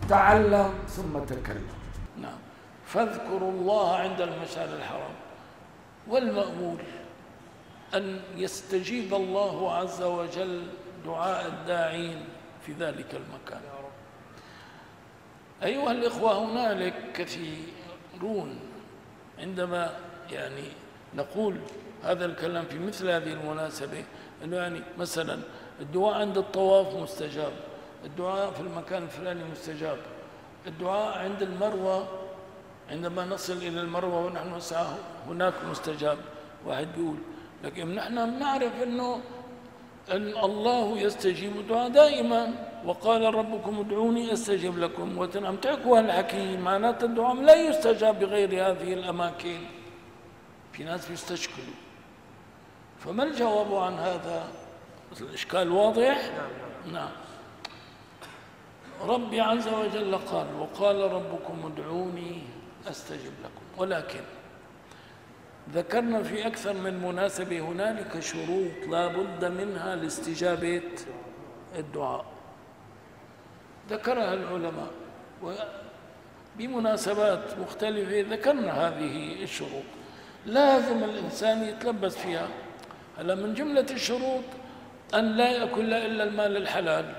تعلم ثم تكلم. نعم. فاذكروا الله عند المشعر الحرام. والمأمول أن يستجيب الله عز وجل دعاء الداعين في ذلك المكان. أيها الإخوة، هنالك كثيرون عندما نقول هذا الكلام في مثل هذه المناسبة، أنه مثلا الدعاء عند الطواف مستجاب، الدعاء في المكان الفلاني مستجاب، الدعاء عند المروة عندما نصل إلى المروة ونحن نسعى هناك مستجاب. واحد بيقول لكن نحن بنعرف أن الله يستجيب الدعاء دائما، وقال ربكم ادعوني أستجب لكم. وتنعم تعكوا الحكيم، معناته الدعاء لا يستجاب بغير هذه الأماكن. في ناس بيستشكلوا، فما الجواب عن هذا؟ الإشكال واضح؟ نعم. ربي عز وجل قال وقال ربكم ادعوني أستجب لكم، ولكن ذكرنا في أكثر من مناسبة هنالك شروط لا بد منها لاستجابة الدعاء، ذكرها العلماء بمناسبات مختلفة. ذكرنا هذه الشروط لازم الإنسان يتلبس فيها. هلا من جملة الشروط أن لا يأكل إلا المال الحلال.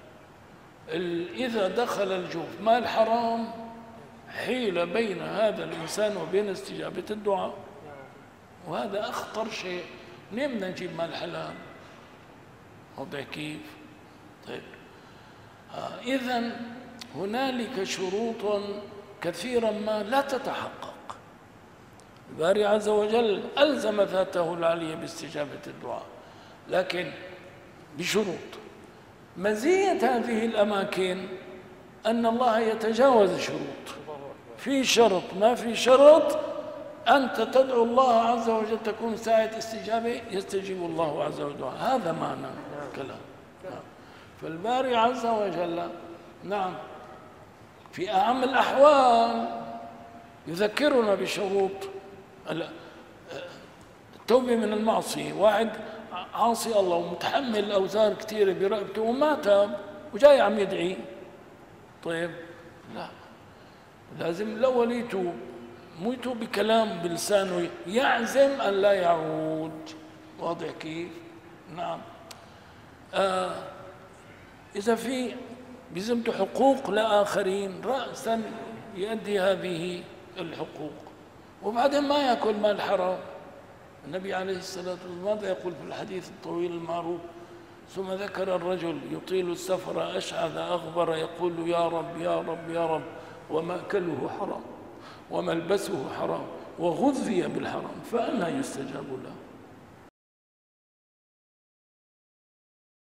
إذا دخل الجوف مال حرام حيل بين هذا الإنسان وبين استجابة الدعاء، وهذا أخطر شيء. منين بدنا نجيب مال حلال؟ واضح كيف؟ طيب، إذن هنالك شروط كثيرا ما لا تتحقق. الباري عز وجل ألزم ذاته العلية باستجابة الدعاء، لكن بشروط. مزية هذه الأماكن أن الله يتجاوز الشروط. في شرط ما في شرط أنت تدعو الله عز وجل تكون ساعة استجابة يستجيب الله عز وجل. هذا معنى الكلام. فالباري عز وجل نعم في أهم الأحوال يذكرنا بشروط التوبة من المعصية. واحد عاصي الله ومتحمل أوزار كثيرة برقبته وما تاب وجاي عم يدعي، طيب لا، لازم الأول يتوب، مو يتوب بكلام بلسانه، يعزم أن لا يعود. واضح كيف؟ نعم. إذا في بذمته حقوق لآخرين رأسا يؤدي هذه الحقوق، وبعدين ما يأكل مال حرام. النبي عليه الصلاة والسلام ماذا يقول في الحديث الطويل المعروف؟ ثم ذكر الرجل يطيل السفر أشعث أغبر يقول يا رب يا رب يا رب، ومأكله حرام وملبسه حرام وغذي بالحرام فأنى يستجاب له.